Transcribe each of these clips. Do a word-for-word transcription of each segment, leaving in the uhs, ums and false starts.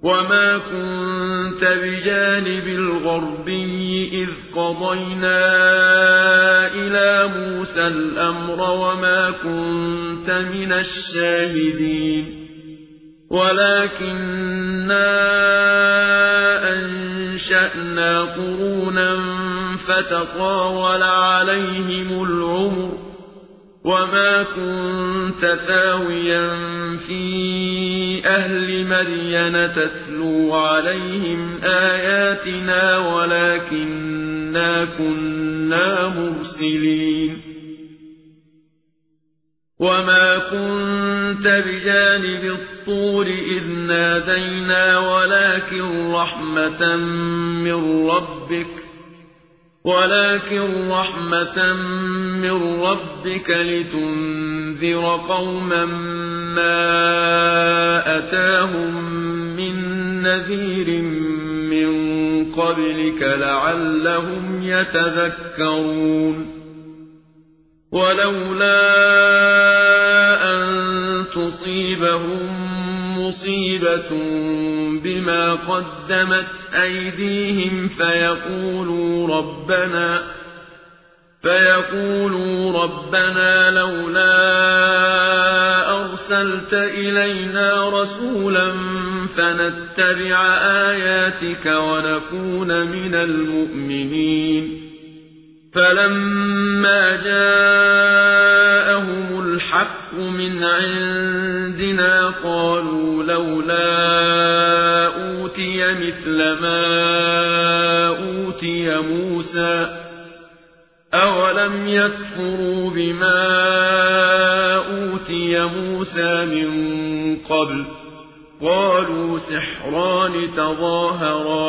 وما كنت بجانب الغربي إذ قضينا إلى موسى الأمر وما كنت من الشاهدين ولكننا أنشأنا قرونا فتطاول عليهم العمر وما كنت ثاويا في أهل مدين تتلو عليهم آياتنا ولكننا كنا مرسلين وما كنت بجانب الطور إذ نادينا ولكن رحمة من ربك ولكن رحمة من ربك لتنذر قوما ما أتاهم من نذير من قبلك لعلهم يتذكرون ولولا أن تصيبهم مصيبة بما قدمت أيديهم فيقولوا ربنا فيقولوا ربنا لولا أرسلت إلينا رسولا فنتبع آياتك ونكون من المؤمنين فلما جاءهم الحق من عندنا قالوا لولا أوتي مثل ما أوتي موسى أولم يكفروا بما أوتي موسى من قبل قالوا سحران تظاهرا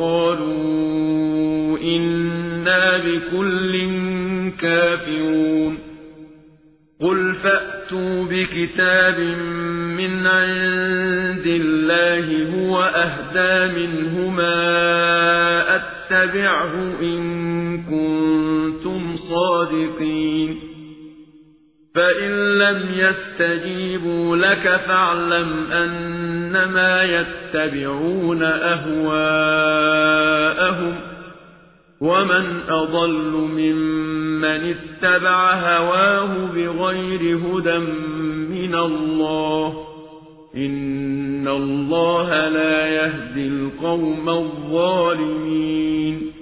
وقالوا إنا بكل كافرون قل فأتوا بكتاب من عند الله هو أهدى منهما أتبعه إن كنتم صادقين فإن لم يستجيبوا لك فاعلم أنما يتبعون أهواءهم ومن أضل ممن اتبع هواه بغير هدى من الله إن الله لا يهدي القوم الظالمين